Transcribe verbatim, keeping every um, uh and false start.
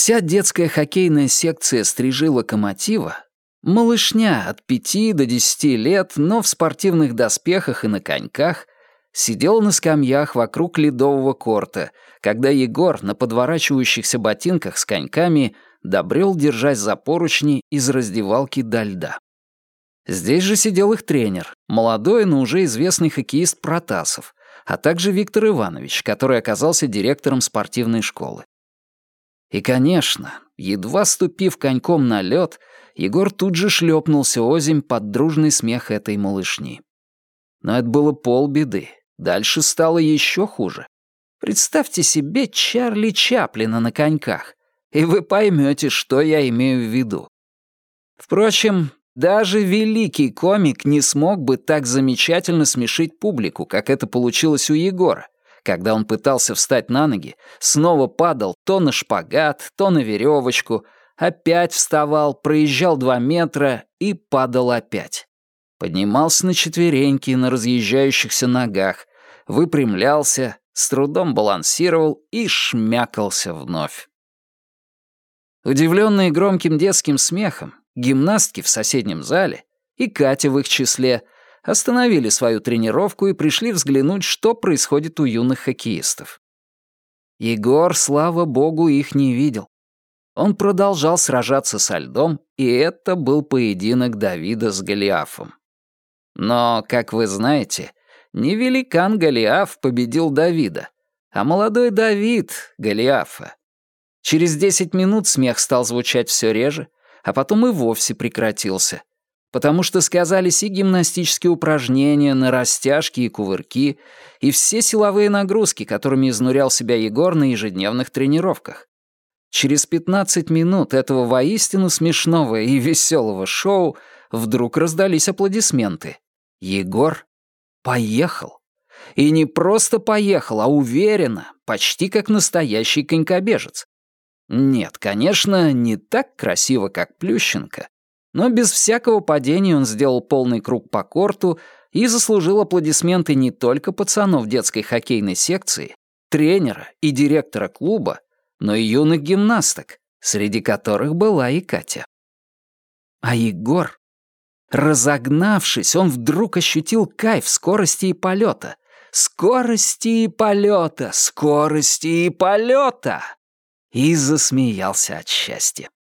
Вся детская хоккейная секция стрижи «Локомотива», малышня от пяти до десяти лет, но в спортивных доспехах и на коньках, сидела на скамьях вокруг ледового корта, когда Егор на подворачивающихся ботинках с коньками добрел, держась за поручни из раздевалки до льда. Здесь же сидел их тренер, молодой, но уже известный хоккеист Протасов, а также Виктор Иванович, который оказался директором спортивной школы. И, конечно, едва ступив коньком на лед, Егор тут же шлепнулся озимь под дружный смех этой малышни. Но это было полбеды. Дальше стало еще хуже. Представьте себе Чарли Чаплина на коньках, и вы поймете, что я имею в виду. Впрочем, даже великий комик не смог бы так замечательно смешить публику, как это получилось у Егора, когда он пытался встать на ноги, снова падал то на шпагат, то на веревочку, опять вставал, проезжал два метра и падал опять. Поднимался на четвереньки на разъезжающихся ногах, выпрямлялся, с трудом балансировал и шмякался вновь. Удивленные громким детским смехом, гимнастки в соседнем зале, и Катя в их числе, остановили свою тренировку и пришли взглянуть, что происходит у юных хоккеистов. Егор, слава богу, их не видел. Он продолжал сражаться со льдом, и это был поединок Давида с Голиафом. Но, как вы знаете, не великан Голиаф победил Давида, а молодой Давид — Голиафа. Через десять минут смех стал звучать все реже, а потом и вовсе прекратился, потому что сказались и гимнастические упражнения на растяжки и кувырки, и все силовые нагрузки, которыми изнурял себя Егор на ежедневных тренировках. Через пятнадцать минут этого воистину смешного и веселого шоу вдруг раздались аплодисменты. Егор поехал. И не просто поехал, а уверенно, почти как настоящий конькобежец. Нет, конечно, не так красиво, как Плющенко, но без всякого падения он сделал полный круг по корту и заслужил аплодисменты не только пацанов детской хоккейной секции, тренера и директора клуба, но и юных гимнасток, среди которых была и Катя. А Егор, разогнавшись, он вдруг ощутил кайф скорости и полета. Скорости и полета, скорости и полета! И засмеялся от счастья.